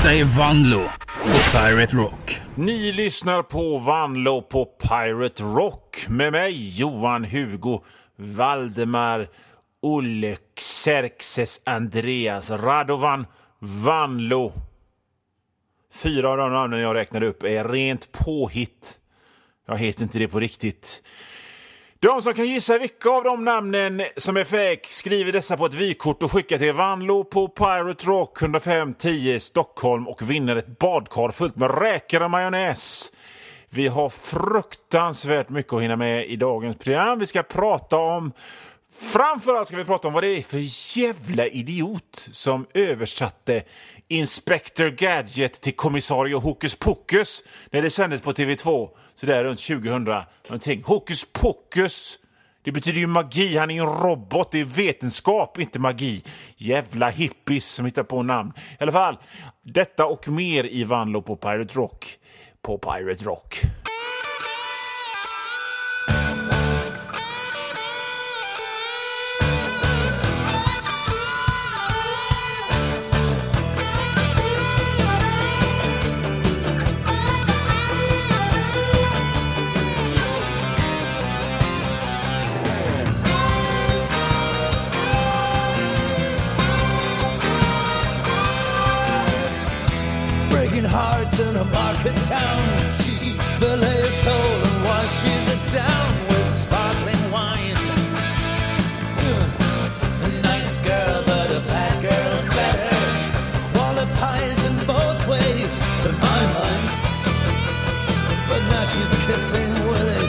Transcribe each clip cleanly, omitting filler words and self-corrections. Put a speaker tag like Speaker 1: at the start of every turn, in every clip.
Speaker 1: Detta är Vanlo på Pirate Rock.
Speaker 2: Ni lyssnar på Vanlo på Pirate Rock med mig, Johan Hugo, Valdemar, Olle, Xerxes, Andreas, Radovan, Vanlo. 4 av de namnen jag räknade upp är rent påhitt. Jag heter inte det på riktigt. De som kan gissa vilka av de namnen som är fake skriver dessa på ett vykort och skickar till Vanlo på Pirate Rock 10510 Stockholm och vinner ett badkar fullt med räkor och majonnäs. Vi har fruktansvärt mycket att hinna med i dagens program. Vi ska prata om, framförallt ska vi prata om vad det är för jävla idiot som översatte Inspector Gadget till kommissarie Hokus Pokus när det sändes på TV2 så där runt 2000 någonting. Hokus Pokus, det betyder ju magi, han är en robot, det är vetenskap, inte magi. Jävla hippies som hittar på namn. I alla fall, detta och mer i Vanlo på Pirate Rock. På Pirate Rock.
Speaker 3: Hearts in a market town. She fillet her soul and washes it down with sparkling wine. A nice girl, but a bad girl's better. Qualifies in both ways, to my mind. But now she's kissing Willie.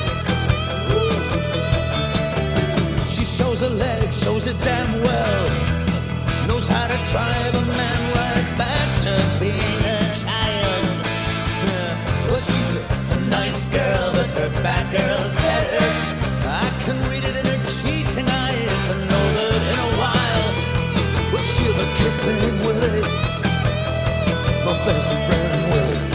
Speaker 3: She shows her legs, shows it damn well. Knows how to drive a man right back to being a child. Well, she's a nice girl, but her bad girl's better. I can read it in her cheating eyes and know that in a while, well, she'll be kissing Willie, my best friend Willie.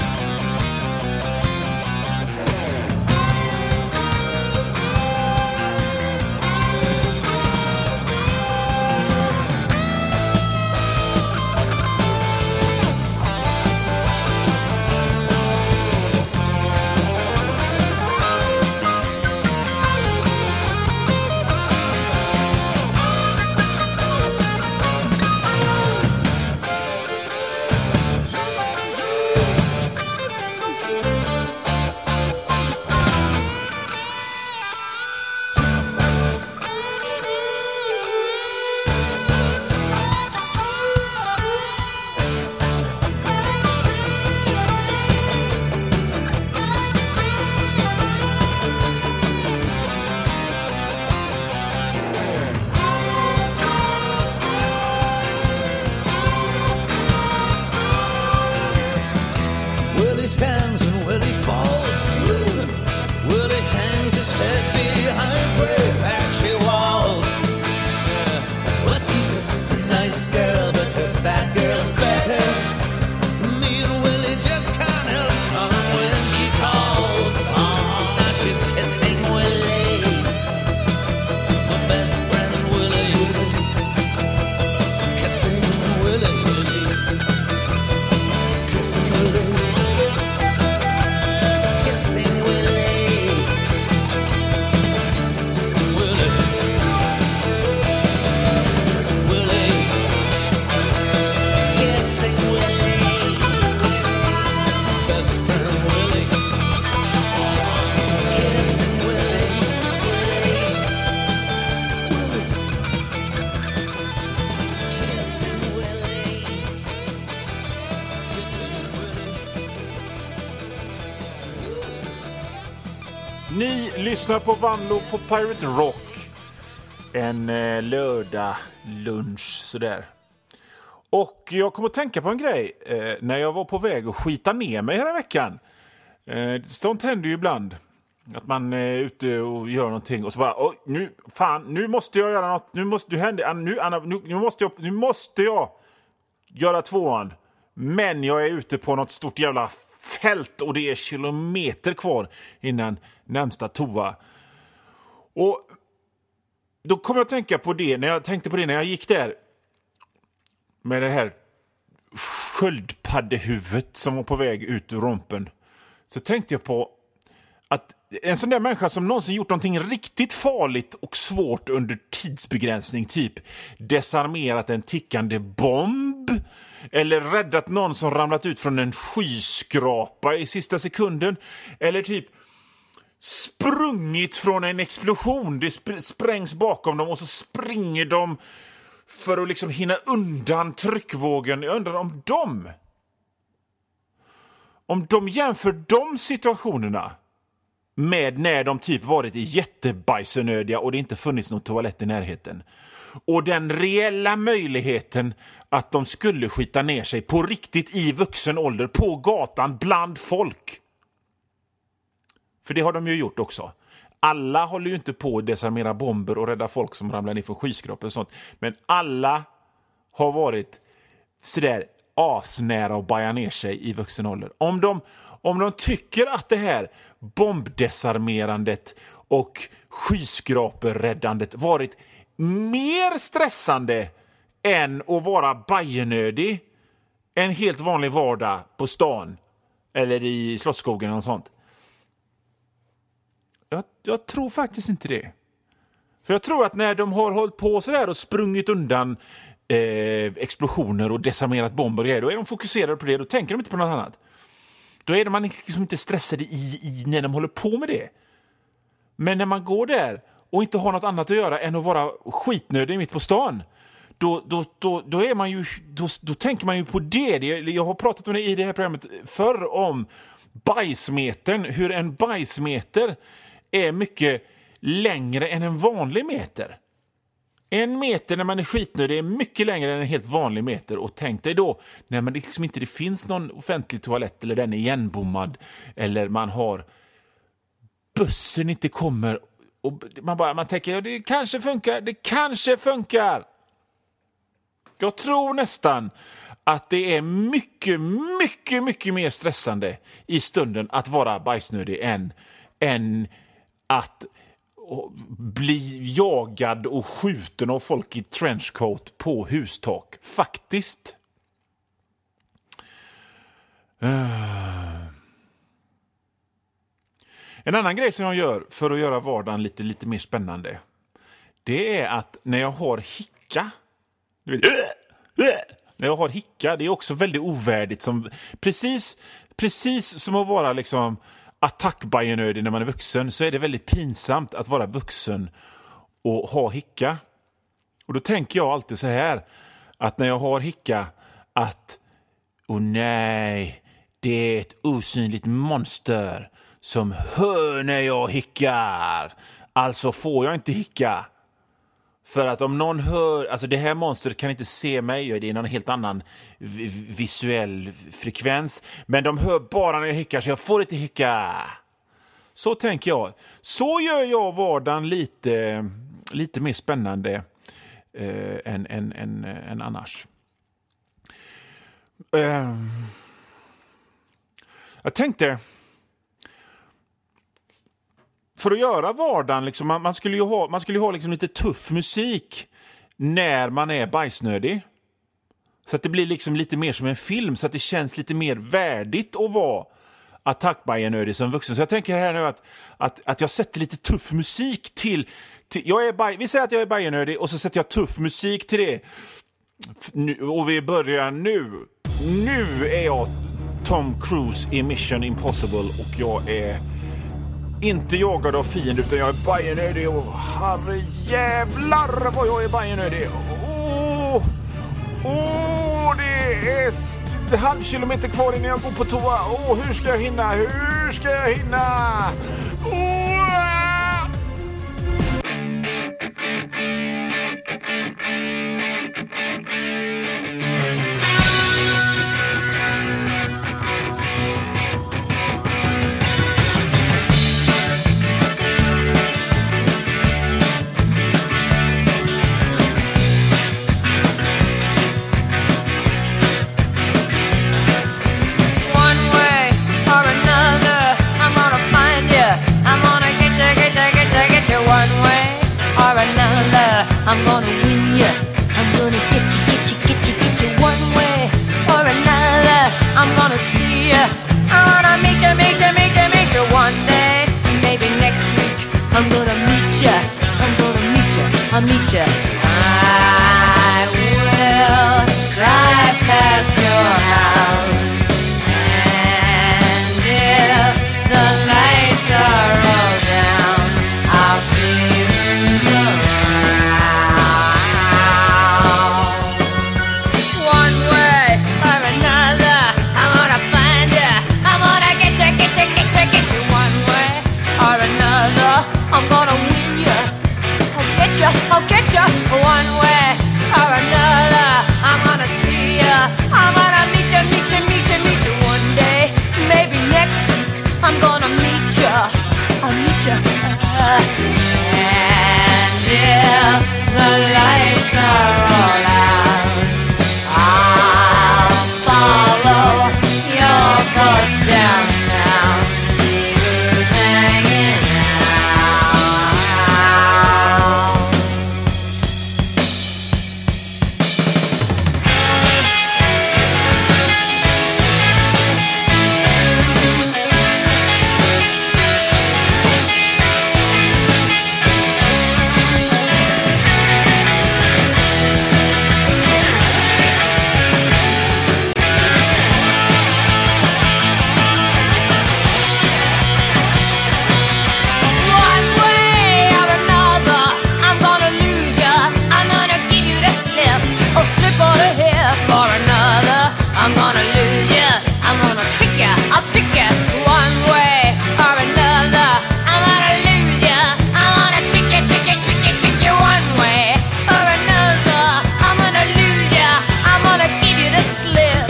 Speaker 3: Stands and Willie falls. Willie hangs his head behind brave factory walls. Well, she's a nice girl, but her bad girl's better. Me and Willie just can't help come when she calls. Oh, now she's kissing Willie, my best friend Willie. Kissing Willie, kissing Willie.
Speaker 2: Ni lyssnar på Vanlo på Pirate Rock. En lördag lunch sådär. Och jag kommer att tänka på en grej när jag var på väg att skita ner mig hela veckan. Sånt händer ju ibland. Att man är ute och gör någonting och så bara, nu måste jag göra något. Nu måste jag göra tvåan. Men jag är ute på något stort jävla fält och det är kilometer kvar innan närmsta toa. Och då kom jag att tänka på det när jag gick där med det här sköldpaddehuvudet som var på väg ut ur rompen, så tänkte jag på att en sån där människa som någonsin gjort någonting riktigt farligt och svårt under tidsbegränsning, typ desarmerat en tickande bomb eller räddat någon som ramlat ut från en skyskrapa i sista sekunden, eller typ sprungit från en explosion, det sprängs bakom dem och så springer de för att liksom hinna undan tryckvågen. Jag undrar om de jämför de situationerna med när de typ varit jättebajsnödiga och det inte funnits någon toalett i närheten, och den reella möjligheten att de skulle skita ner sig på riktigt i vuxen ålder på gatan bland folk. För det har de ju gjort också. Alla håller ju inte på att desarmera bomber och rädda folk som ramlar ner från skyskrapor och sånt. Men alla har varit sådär asnära och baja ner sig i vuxen ålder. Om de tycker att det här bombdesarmerandet och skyskraperräddandet varit mer stressande än att vara bajenödig en helt vanlig vardag på stan eller i Slottsskogen och sånt. Jag tror faktiskt inte det. För jag tror att när de har hållit på så där och sprungit undan explosioner och desarmerat bomber och grejer, då är de fokuserade på det, då tänker de inte på något annat. Då är man liksom inte stressade i när de håller på med det. Men när man går där och inte har något annat att göra än att vara skitnödig mitt på stan, då är man ju då tänker man ju på det. Jag har pratat om det i det här programmet förr, om bajsmetern, hur en bajsmeter är mycket längre än en vanlig meter. En meter när man är skitnödig är mycket längre än en helt vanlig meter. Och tänk dig då när man liksom inte det finns någon offentlig toalett, eller den är igenbommad, eller man har bussen inte kommer och man tänker ja, det kanske funkar. Jag tror nästan att det är mycket, mycket, mycket mer stressande i stunden att vara bajsnödig än att bli jagad och skjuten av folk i trenchcoat på hustak. Faktiskt. En annan grej som jag gör för att göra vardagen lite mer spännande, det är att när jag har hicka, det är också väldigt ovärdigt, som precis som att vara liksom attackbajenödig när man är vuxen, så är det väldigt pinsamt att vara vuxen och ha hicka. Och då tänker jag alltid så här, att när jag har hicka, att nej, det är ett osynligt monster som hör när jag hickar. Alltså får jag inte hicka. För att om någon hör, alltså det här monstret kan inte se mig, det är någon helt annan visuell frekvens, men de hör bara när jag hickar, så jag får inte hicka. Så tänker jag. Så gör jag vardagen lite mer spännande än annars. Jag tänkte, för att göra vardagen liksom, man skulle ju ha liksom lite tuff musik när man är bajsnödig, så att det blir liksom lite mer som en film, så att det känns lite mer värdigt att vara attackbajenödig som vuxen. Så jag tänker här nu att jag sätter lite tuff musik till vi säger att jag är bajenödig, och så sätter jag tuff musik till det. Och vi börjar nu. Nu är jag Tom Cruise i Mission Impossible, och jag är inte jagad av fiender, utan jag är bajenödig, och herre jävlar vad jag är bajenödig. Det är halv kilometer kvar innan jag går på toa. Hur ska jag hinna?
Speaker 4: I'm gonna win ya. I'm gonna get you one way or another. meet ya. I'm gonna meet ya. I'll meet ya. I will drive past your house, and if the lights are all down, I'll see who's around. One way or another, I'm gonna find ya. I'm gonna get ya, get ya, get ya, get you. One way or another, I'm gonna win ya. I'll get ya. One way or another, I'm gonna see ya. I'm gonna meet ya, meet ya, meet ya, meet ya. One day, maybe next week, I'm gonna meet ya. I'll meet ya. And if the lights are all out, I'll follow your bus downtown, see who's hanging out. One way or another, I'm gonna lose ya. I'm gonna give you the slip, or slip on the hip or another. I'm gonna lose ya. I'm gonna trick ya. I'll trick ya. One way or another, I'm gonna lose ya. I'm gonna trick ya, trick ya, trick ya, trick ya. One way or another, I'm gonna lose ya. I'm gonna give you the slip.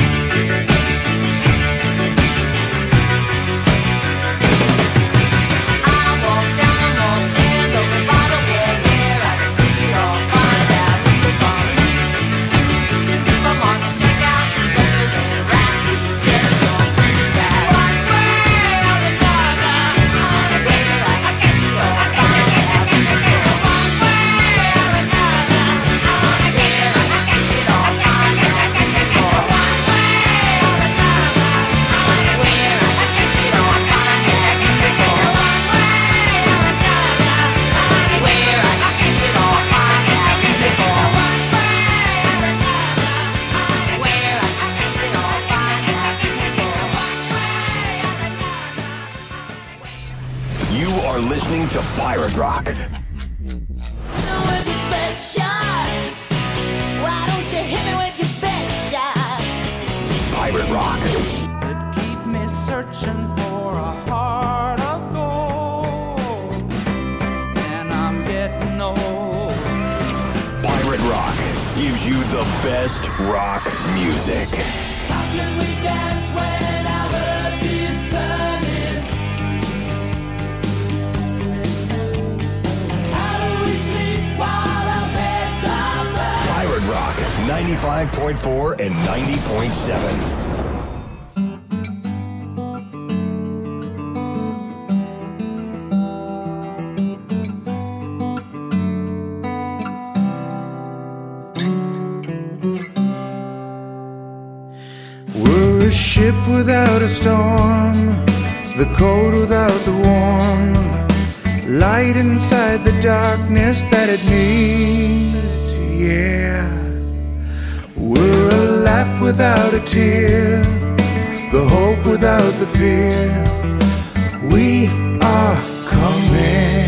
Speaker 4: I walk down the mall, stand over by the wall where I can see it all. Find out who you're gonna lead you to the supermarket. Check out some specials and rap. Get lost in the crowd. One way or another, I'm gonna get you like I said you all. Find out who you're gonna. One way or another, I'm gonna get you like I said you all. Find out who you're gonna. One way or another, I'm gonna get you like I said you all. Find out who you're gonna. Where I can see it all, find out who they fall. Where I can see it all, find out who they fall.
Speaker 5: You are listening to Pirate Rock.
Speaker 4: With your best shot, why don't you hit me with your best shot?
Speaker 5: Pirate Rock.
Speaker 6: that keep me searching for a heart of gold. And I'm getting old.
Speaker 5: Pirate Rock gives you the best rock music.
Speaker 3: How can we dance when our earth is turning? How do we sleep while our beds are burning?
Speaker 5: Pirate Rock 95.4 and 90.7.
Speaker 7: We're a ship without a storm, the cold without the warm, light inside the darkness that it needs, yeah. We're a laugh without a tear, the hope without the fear. We are coming.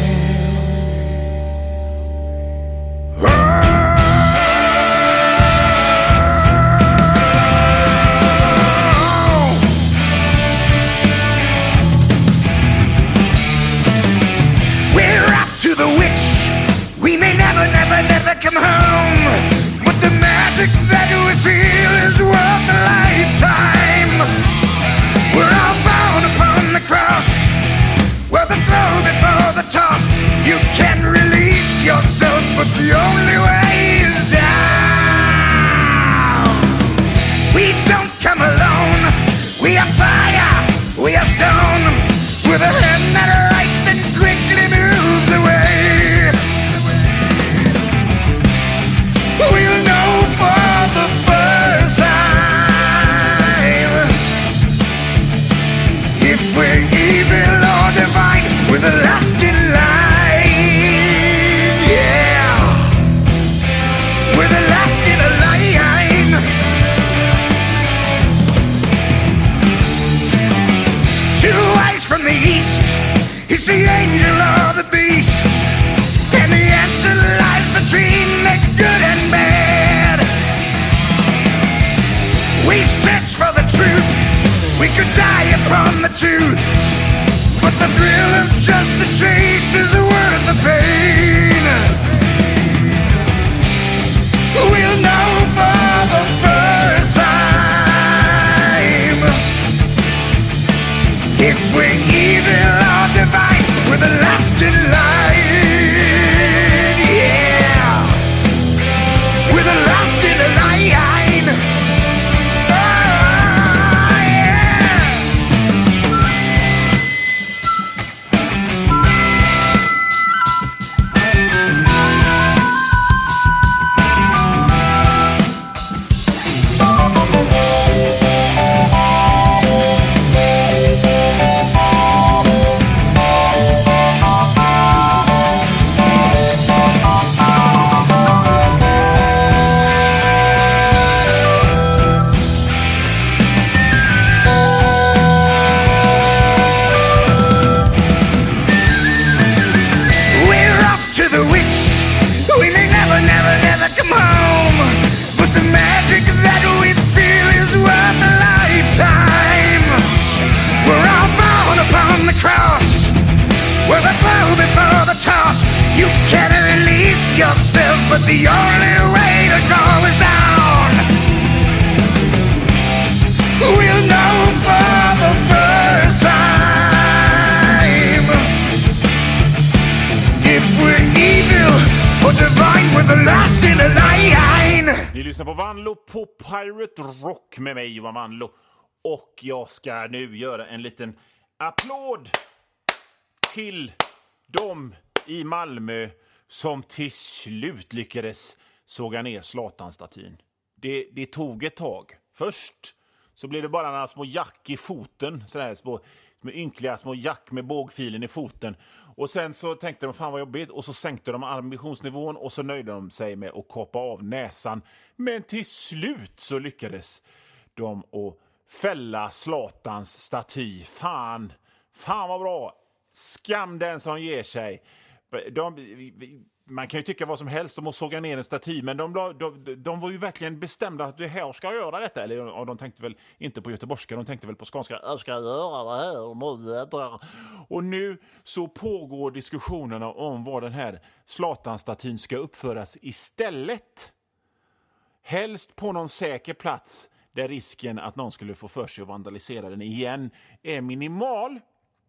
Speaker 7: We're off to the witch. We may never, never, never come home, but the magic that we feel is worth a lifetime. We're all bound upon the cross, where the throw before the toss. You can release yourself, but the only way is down. We don't come alone. We are fire. We are stone. With a hand that writes and quickly moves away. truth. But the thrill of just the chase is worth the pain. We'll know for the first time if we're evil or divine. We're the last in line. Yeah, we're the last in the line. Oh, yeah. We're off to the witch. We may never, never, never come home. But the magic that we feel is worth a lifetime. We're all born upon the cross. We're the blow before the toss. You can release yourself, but the only way to go is down. We'll know for the first time if we're evil or divine. We're the last in a line.
Speaker 2: Ni lyssnar på Vanlo på Pirate Rock med mig, Johan Vanlo. Och jag ska nu göra en liten applåd till dem i Malmö som till slut lyckades såga ner Zlatan-statyn. Det tog ett tag. Först så blev det bara några små jack i foten, sådär små ynkliga små jack med bågfilen i foten. Och sen så tänkte de, fan vad jobbigt, och så sänkte de ambitionsnivån och så nöjde de sig med att kapa av näsan. Men till slut så lyckades de att fälla Zlatans staty. Fan vad bra. Skam den som ger sig. Man kan ju tycka vad som helst om att såga ner en staty, men de var ju verkligen bestämda att det här ska göra detta. Eller de tänkte väl inte på göteborgska, de tänkte väl på skånska. Jag ska göra det här nu. Och nu så pågår diskussionerna om var den här Zlatan-statyn ska uppföras istället. Helst på någon säker plats där risken att någon skulle få för sig att vandalisera den igen är minimal.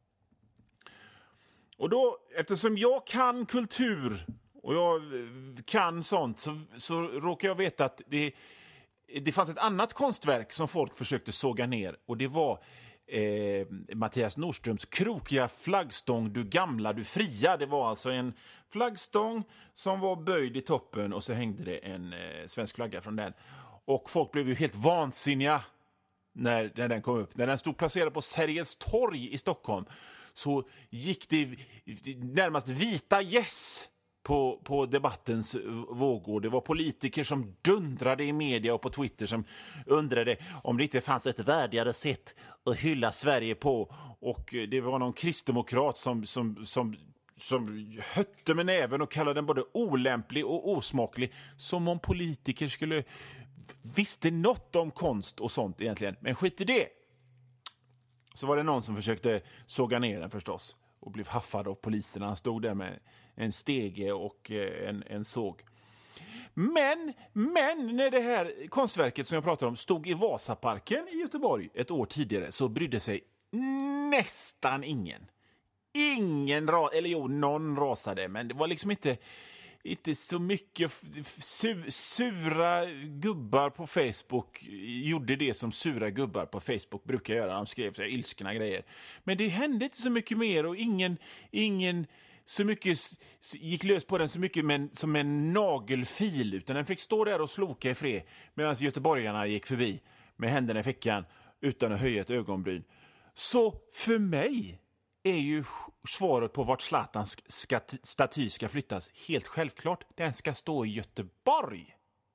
Speaker 2: Och då, eftersom jag kan kultur och jag kan sånt, så råkar jag veta att det fanns ett annat konstverk som folk försökte såga ner. Och det var Mattias Nordströms krokiga flaggstång Du gamla, du fria. Det var alltså en flaggstång som var böjd i toppen och så hängde det en svensk flagga från den. Och folk blev ju helt vansinniga när den kom upp. När den stod placerad på Sergels torg i Stockholm så gick det närmast vita gäss på debattens vågor. Det var politiker som dundrade i media och på Twitter som undrade om det inte fanns ett värdigare sätt att hylla Sverige på. Och det var någon kristdemokrat som hötte med näven och kallade den både olämplig och osmaklig, som om politiker visste något om konst och sånt egentligen. Men skit i det. Så var det någon som försökte såga ner den förstås och blev haffad av poliserna. Han stod där med en stege och en såg. Men när det här konstverket som jag pratar om stod i Vasaparken i Göteborg ett år tidigare, så brydde sig nästan ingen. Någon rasade, men det var liksom inte så mycket. Sura gubbar på Facebook gjorde det som sura gubbar på Facebook brukar göra. De skrev så här ilskna grejer. Men det hände inte så mycket mer, och ingen så mycket gick lös på den så mycket som en nagelfil, utan den fick stå där och sloka i fred medan göteborgarna gick förbi med händerna i fickan utan att höja ett ögonbryn. Så för mig är ju svaret på vart Zlatans staty ska flyttas helt självklart. Den ska stå i Göteborg.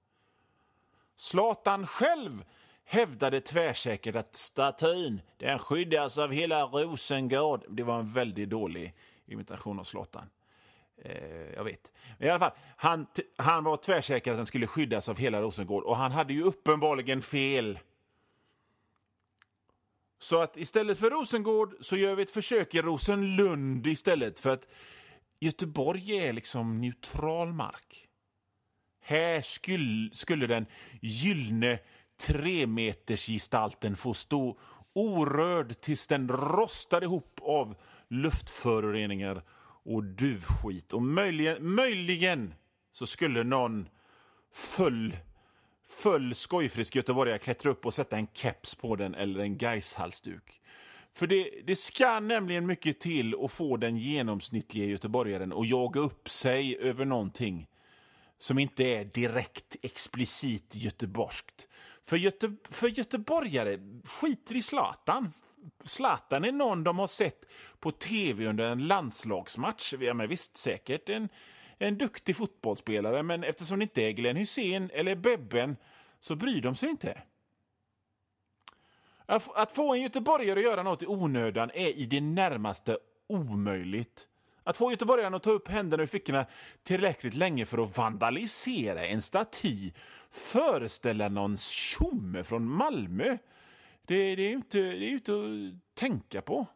Speaker 2: Zlatan själv hävdade tvärsäkert att statyn, den skyddas av hela Rosengård. Det var en väldigt dålig imitation av Zlatan. Jag vet. Men i alla fall, han var tvärsäker att den skulle skyddas av hela Rosengård. Och han hade ju uppenbarligen fel. Så att istället för Rosengård så gör vi ett försök i Rosenlund istället. För att Göteborg är liksom neutral mark. Här skulle den gyllene 3-metersgestalten få stå orörd tills den rostar ihop av luftföroreningar och duvskit. Och möjligen så skulle någon full skojfrisk göteborgare klättra upp och sätta en keps på den eller en Gais-halsduk. För det ska nämligen mycket till att få den genomsnittliga göteborgaren att jaga upp sig över någonting som inte är direkt explicit göteborgskt. För göteborgare skiter i Zlatan. Zlatan är någon de har sett på tv under en landslagsmatch. Ja, men visst, säkert en duktig fotbollsspelare, men eftersom det inte är Glenn Hussein eller Bebben så bryr de sig inte. Att få en göteborgare att göra något i onödan är i det närmaste omöjligt. Att få göteborgaren att ta upp händerna i fickorna tillräckligt länge för att vandalisera en staty, föreställa någon tjomme från Malmö, det är inte att tänka på.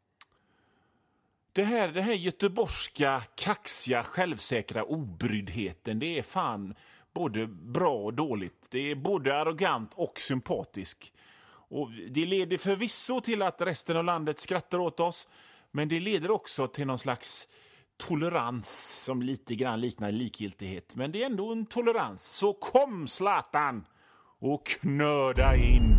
Speaker 2: Den här göteborgska, kaxiga, självsäkra obryddheten, det är fan både bra och dåligt. Det är både arrogant och sympatisk. Och det leder förvisso till att resten av landet skrattar åt oss, men det leder också till någon slags tolerans som lite grann liknar likgiltighet. Men det är ändå en tolerans. Så kom Zlatan och knöda in.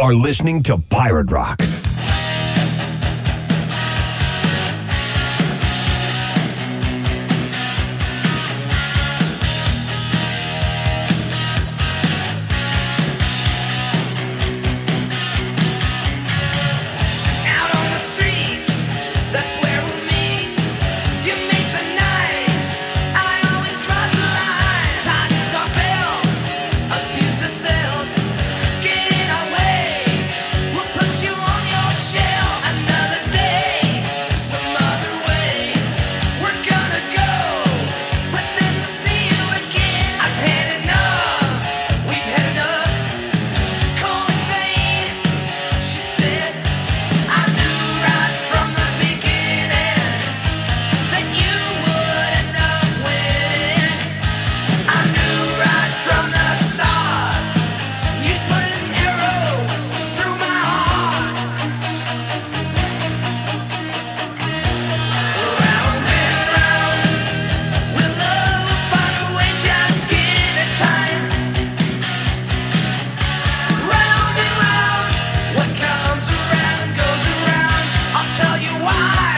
Speaker 5: are listening to Pirate Rock.
Speaker 6: Out on the streets, that's where we meet. You make the night, I always cross the line. Tighten our belts, abuse the cells, get in our way. We'll put you on your shelf. Another day, some other way. We're gonna go, but then we'll see you again. I've had enough, we've had enough. Call me vain, she said. I knew right from the beginning that you would end up winning. I knew right from the start you'd put an arrow through my heart. Round and round, we'll love will find a way, just give it time. Round and round, what comes around goes around. I'll tell you why.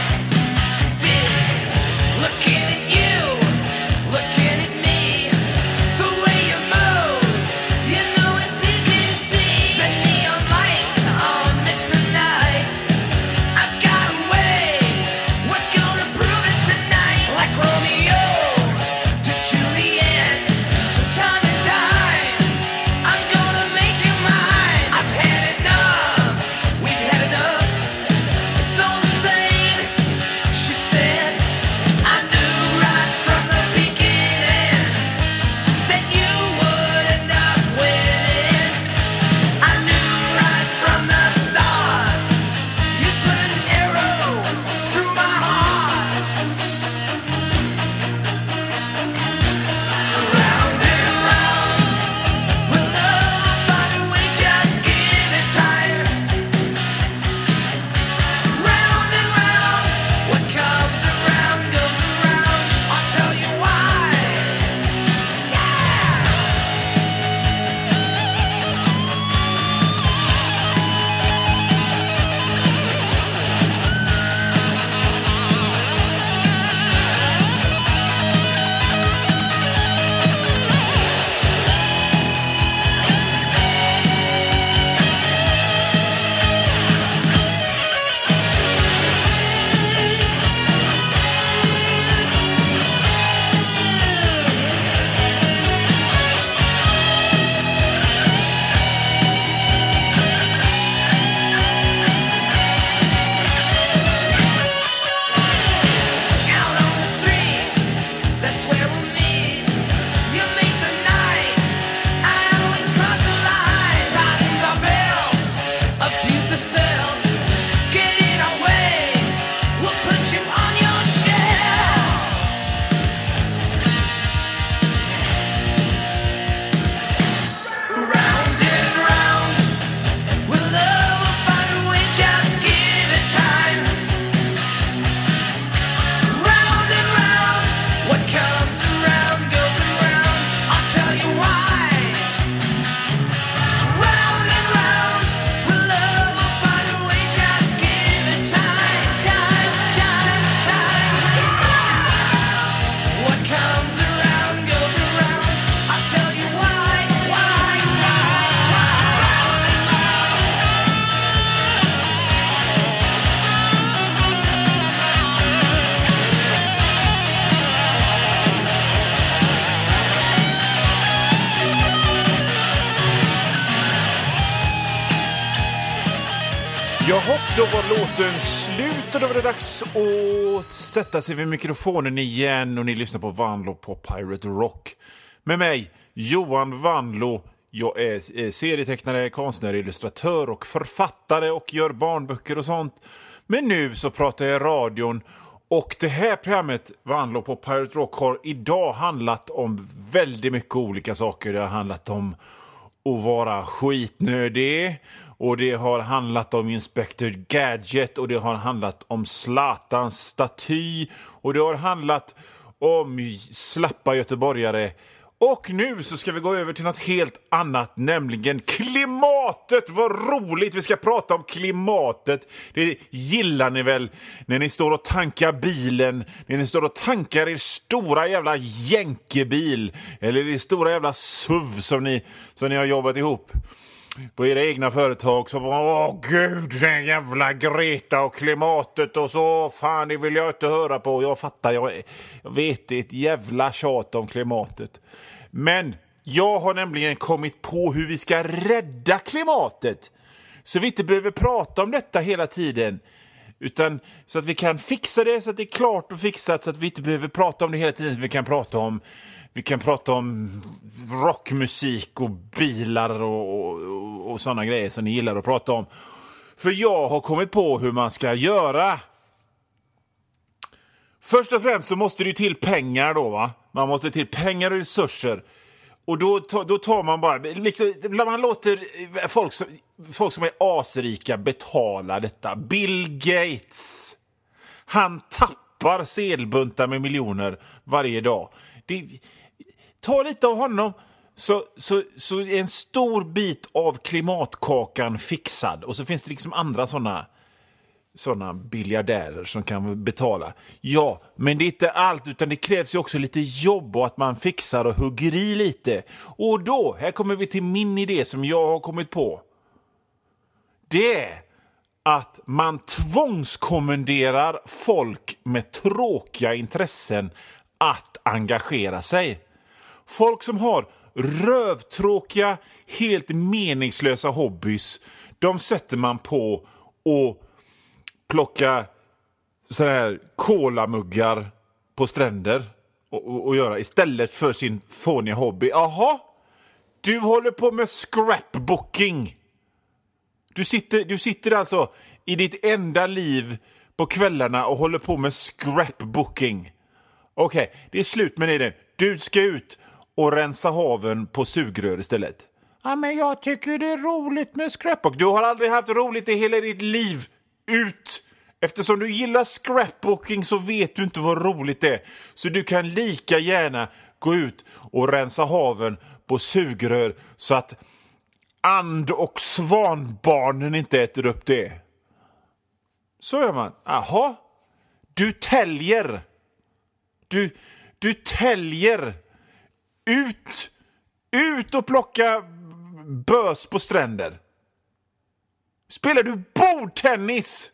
Speaker 6: Looking at you, looking at me, the way you move, you know it's easy to see. The neon lights on me tonight. I've got a way, we're gonna prove it tonight. Like Romeo to Juliet, from time to time, I'm gonna make you mine. I've had enough, we've had enough. It's all the same, she said. I knew right from the beginning that you would end up winning. I knew right from the start you'd put an arrow through my heart. Round and round, we'll love find a way, just give it time. Round and round, what comes around goes around. I'll tell you why. Yeah. Out on the streets, that's where we meet. You make the night, I always cross the line. Tighten our belts, abuse the cells, get in our way. We'll put you on your shelf. Round and round, we'll love will find a way, just give it time. Round and round, what comes around goes around. I'll tell you why. Round and round, we'll love will find a way, just give it time, time, time, time. What comes around goes around. I'll tell you why, why, why.
Speaker 2: Jaha, då var låten slut och då var det dags att sätta sig vid mikrofonen igen och ni lyssnar på Vanlo på Pirate Rock. Med mig, Johan Vanlo. Jag är serietecknare, konstnär, illustratör och författare och gör barnböcker och sånt. Men nu så pratar jag i radion och det här programmet, Vanlo på Pirate Rock, har idag handlat om väldigt mycket olika saker. Det har handlat om att vara skitnödig. Och det har handlat om Inspector Gadget. Och det har handlat om Zlatans staty. Och det har handlat om slappa göteborgare. Och nu så ska vi gå över till något helt annat, nämligen klimatet. Vad roligt, vi ska prata om klimatet. Det gillar ni väl när ni står och tankar bilen, när ni står och tankar er stora jävla jänkebil eller er stora jävla SUV som ni har jobbat ihop på era egna företag. Så gud, den jävla Greta och klimatet och så, fan, det vill jag inte höra på. Jag fattar, jag vet, det är ett jävla tjat om klimatet. Men jag har nämligen kommit på hur vi ska rädda klimatet, så vi inte behöver prata om detta hela tiden, utan så att vi kan fixa det så att det är klart och fixat, så att vi inte behöver prata om det hela tiden. Vi kan prata om rockmusik och bilar och sådana grejer som ni gillar att prata om. För jag har kommit på hur man ska göra. Först och främst så måste det till pengar då, va? Man måste till pengar och resurser. Och då tar man bara liksom, man låter folk som är asrika betala detta. Bill Gates, han tappar sedelbuntar med miljoner varje dag. Ta lite av honom, så är en stor bit av klimatkakan fixad. Och så finns det liksom andra sådana biljardärer som kan betala. Ja, men det är inte allt, utan det krävs ju också lite jobb och att man fixar och hugger i lite. Och då, här kommer vi till min idé som jag har kommit på. Det är att man tvångskommenderar folk med tråkiga intressen att engagera sig. Folk som har rövtråkiga, helt meningslösa hobbys, de sätter man på och plocka sådana här kolamuggar på stränder och göra istället för sin fåniga hobby. Jaha, du håller på med scrapbooking. Du sitter alltså i ditt enda liv på kvällarna och håller på med scrapbooking. Okej, det är slut med det nu. Du ska ut och rensa haven på sugrör istället. Ja, men jag tycker det är roligt med scrapbook. Du har aldrig haft roligt i hela ditt liv. Ut! Eftersom du gillar scrapbooking så vet du inte vad roligt det är. Så du kan lika gärna gå ut och rensa haven på sugrör så att and- och svanbarnen inte äter upp det. Så gör man. Aha. Du täljer. Du täljer. Ut och plocka bös på stränder. Spelar du bordtennis?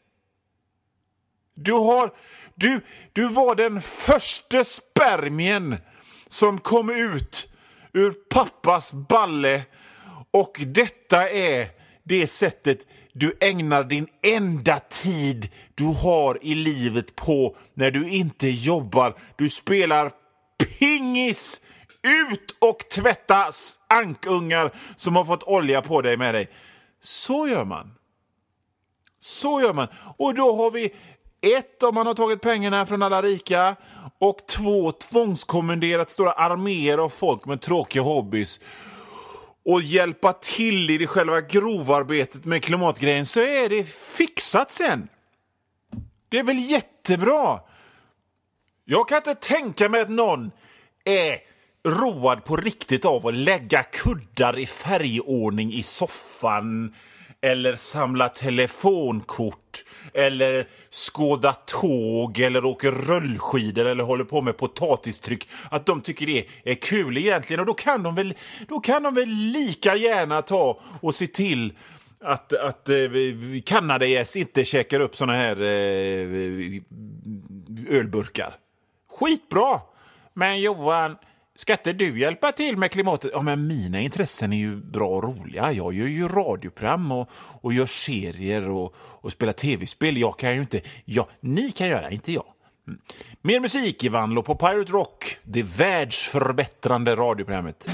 Speaker 2: Du var den första spermien som kom ut ur pappas balle, och detta är det sättet du ägnar din enda tid du har i livet på när du inte jobbar. Du spelar pingis. Ut och tvätta ankungar som har fått olja på dig med dig. Så gör man. Och då har vi 1, om man har tagit pengarna från alla rika, och 2, tvångskommenderat stora arméer av folk med tråkiga hobbys och hjälpa till i det själva grovarbetet med klimatgrejen, så är det fixat sen. Det är väl jättebra. Jag kan inte tänka mig att någon är road på riktigt av att lägga kuddar i färgordning i soffan, eller samla telefonkort, eller skåda tåg, eller åker rullskidor, eller håller på med potatistryck. Att de tycker det är kul egentligen. Och då kan de väl lika gärna ta och se till att Kanadagäss inte käkar upp såna här ölburkar. Skitbra! Men Johan, ska inte du hjälpa till med klimatet? Ja, men mina intressen är ju bra och roliga. Jag gör ju radioprogram och gör serier och spelar tv-spel. Jag kan ju inte... Ja, ni kan göra, inte jag. Mer musik i Vanlo på Pirate Rock. Det världsförbättrande radioprogrammet.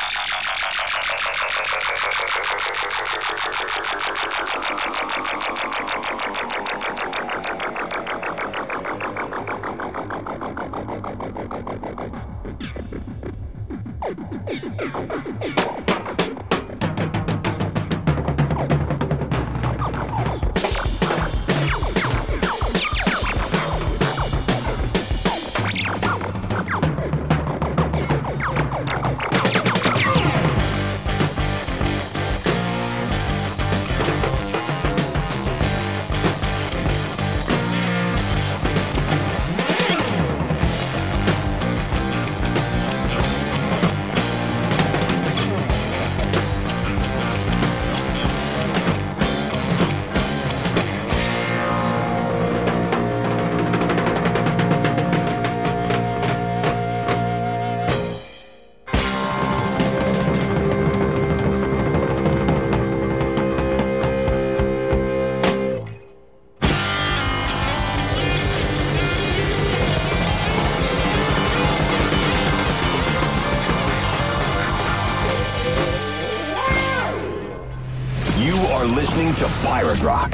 Speaker 5: Listening to Pirate Rock.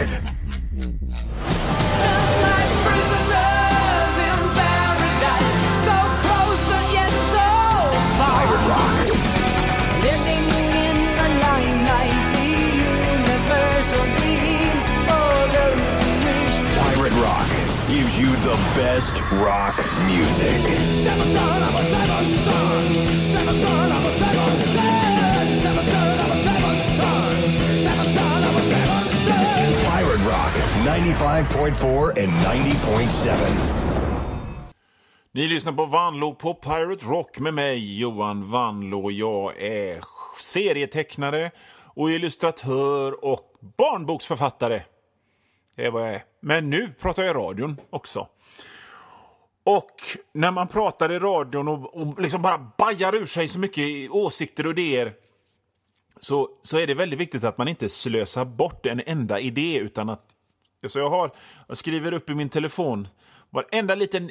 Speaker 5: Pirate Rock.
Speaker 3: Living in the limelight, the universal dream for those who wish.
Speaker 5: Pirate Rock gives you the best rock music.
Speaker 3: Seventh son of a seventh son. Seventh son of a seventh son. Seventh son of a seventh son. Seventh son of a seventh son.
Speaker 5: Pirate Rock 95.4 and 90.7.
Speaker 2: Ni lyssnar på Vanlo på Pirate Rock med mig, Johan Vanlo. Jag är serietecknare och illustratör och barnboksförfattare. Det är vad jag är. Men nu pratar jag i radion också. Och när man pratar i radion och liksom bara bajar ur sig så mycket åsikter och idéer, så är det väldigt viktigt att man inte slösar bort en enda idé, utan att så jag skriver upp i min telefon varenda liten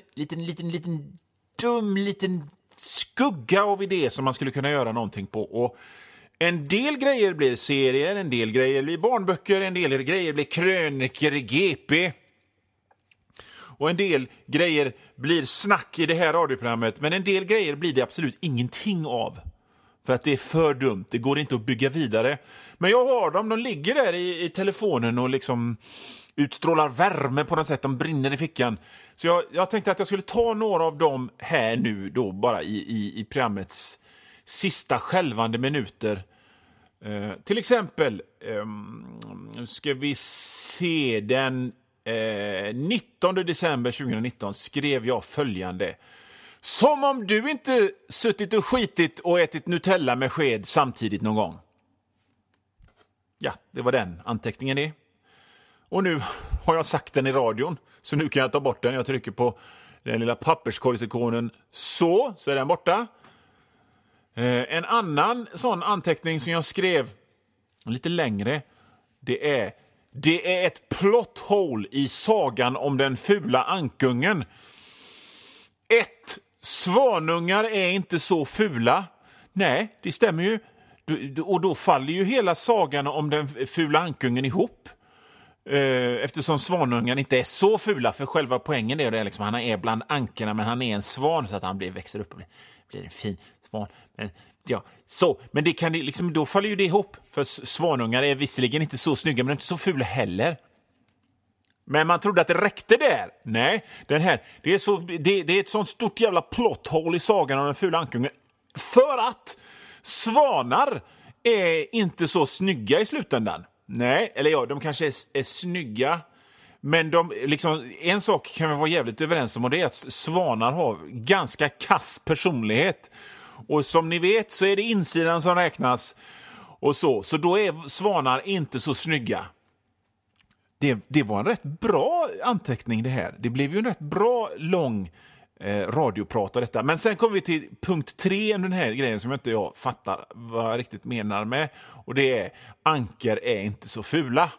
Speaker 2: dum skugga av idé som man skulle kunna göra någonting på. Och en del grejer blir serier, en del grejer blir barnböcker, en del grejer blir kröniker i GP. Och en del grejer blir snack i det här radioprogrammet, men en del grejer blir det absolut ingenting av. För att det är för dumt, det går inte att bygga vidare. Men jag har dem, de ligger där i telefonen och liksom utstrålar värme på något sätt, de brinner i fickan. Så jag tänkte att jag skulle ta några av dem här nu då, bara i programmets sista skälvande minuter. Till exempel, nu ska vi se, den 19 december 2019 skrev jag följande. Som om du inte suttit och skitit och ätit Nutella med sked samtidigt någon gång. Ja, det var den anteckningen det. Och nu har jag sagt den i radion, så nu kan jag ta bort den. Jag trycker på den lilla papperskorgsikonen, så är den borta. En annan sån anteckning som jag skrev lite längre, det är ett plot hole i sagan om den fula ankungen. 1. Svanungar är inte så fula. Nej, det stämmer ju. Och då faller ju hela sagan om den fula ankungen ihop. Eftersom svanungen inte är så fula, för själva poängen är det liksom, han är bland ankorna, men han är en svan så att han växer upp och blir en fin svan. Men det kan liksom, då faller ju det ihop, för svanungar är visserligen inte så snygga, men de är inte så fula heller. Men man trodde att det räckte där. Nej, det är ett sånt stort jävla plot hole i sagan om den fula ankungen. För att svanar är inte så snygga i slutändan. Nej, eller ja, de kanske är snygga. Men en sak kan vi vara jävligt överens om, och det är att svanar har ganska kass personlighet. Och som ni vet så är det insidan som räknas. Och så då är svanar inte så snygga. Det var en rätt bra anteckning det här. Det blev ju en rätt bra lång radioprat av detta. Men sen kommer vi till punkt 3, den här grejen som jag fattar vad jag riktigt menar med. Och det är, anker är inte så fula.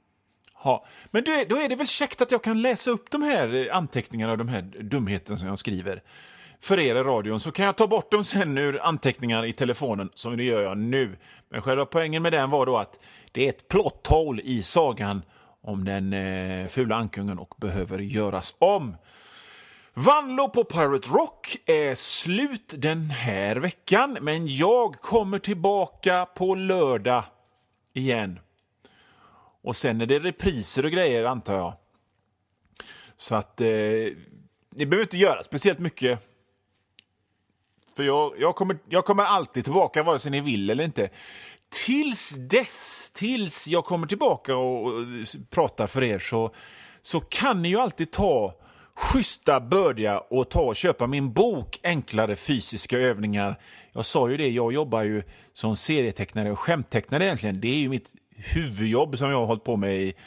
Speaker 2: Men då är det väl käckt att jag kan läsa upp de här anteckningarna och de här dumheterna som jag skriver. för er i radion, så kan jag ta bort dem sen ur anteckningar i telefonen, som det gör jag nu. Men själva poängen med den var då att det är ett plot hole i sagan om den fula ankungen och behöver göras om. Vanlo på Pirate Rock är slut den här veckan, men jag kommer tillbaka på lördag igen. Och sen är det repriser och grejer, antar jag. Så att ni behöver inte göra speciellt mycket. För jag kommer alltid tillbaka, vare sig ni vill eller inte. Tills jag kommer tillbaka och pratar för er, så kan ni ju alltid ta schyssta börja och ta och köpa min bok Enklare fysiska övningar. Jag sa ju det, jag jobbar ju som serietecknare och skämttecknare egentligen. Det är ju mitt huvudjobb som jag har hållit på med i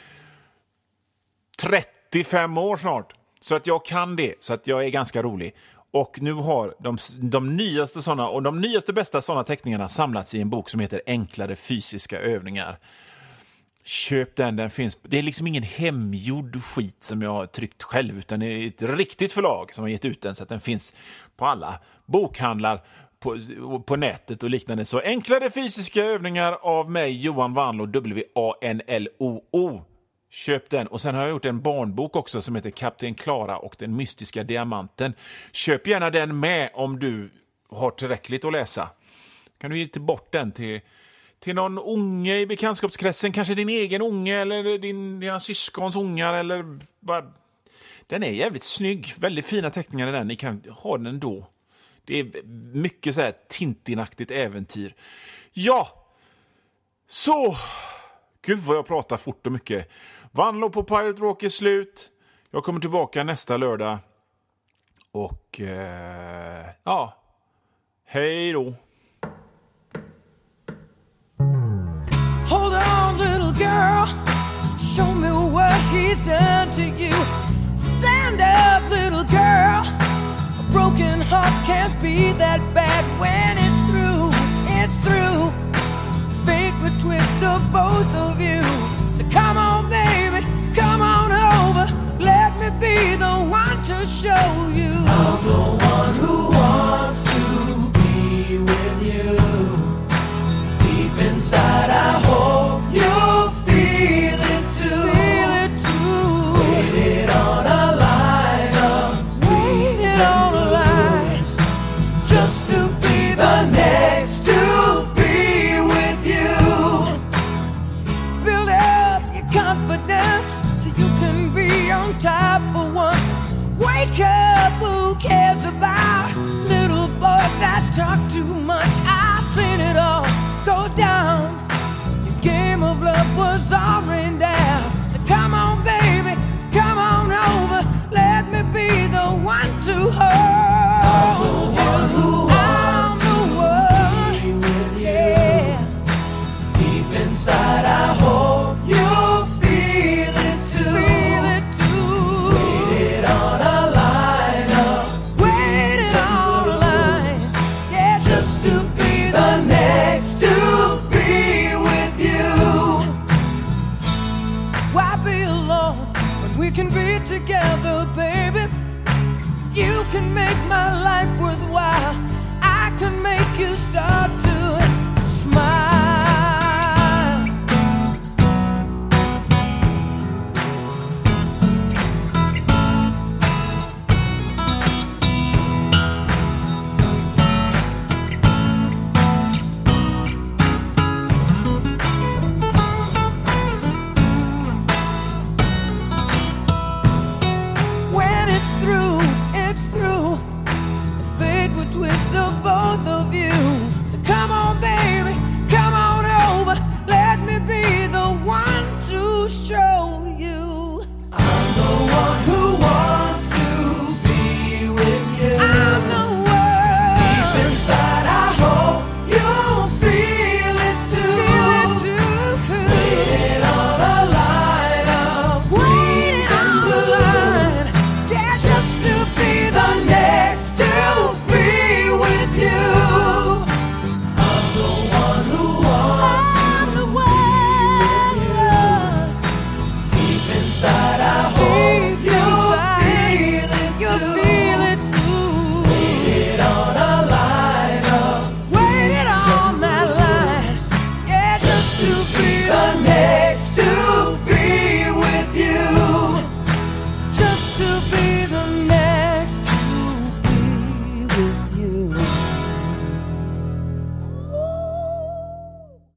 Speaker 2: 35 år snart. Så att jag kan det, så att jag är ganska rolig. Och nu har de nyaste såna och de nyaste bästa såna teckningarna samlats i en bok som heter Enklare fysiska övningar. Köp den finns. Det är liksom ingen hemgjord skit som jag har tryckt själv, utan det är ett riktigt förlag som har gett ut den, så att den finns på alla bokhandlar på nätet och liknande. Så Enklare fysiska övningar av mig, Johan Vanlo, WANLOO. Köp den. Och sen har jag gjort en barnbok också som heter Kapten Klara och den mystiska diamanten. Köp gärna den med om du har tillräckligt att läsa. Kan du ge bort den till någon unge i bekantskapskretsen, kanske din egen unge eller dina syskons ungar, eller bara... Den är jävligt snygg, väldigt fina teckningar i den. Ni kan ha den ändå. Det är mycket så här Tintinaktigt äventyr. Ja, så... Gud vad jag pratar fort och mycket. Vanlo på Pirate Rock är slut. Jag kommer tillbaka nästa lördag. Och ja, hej då.
Speaker 8: Hold on, little girl. Show me what he's done to you. Stand up, little girl. A broken heart can't be that bad when it's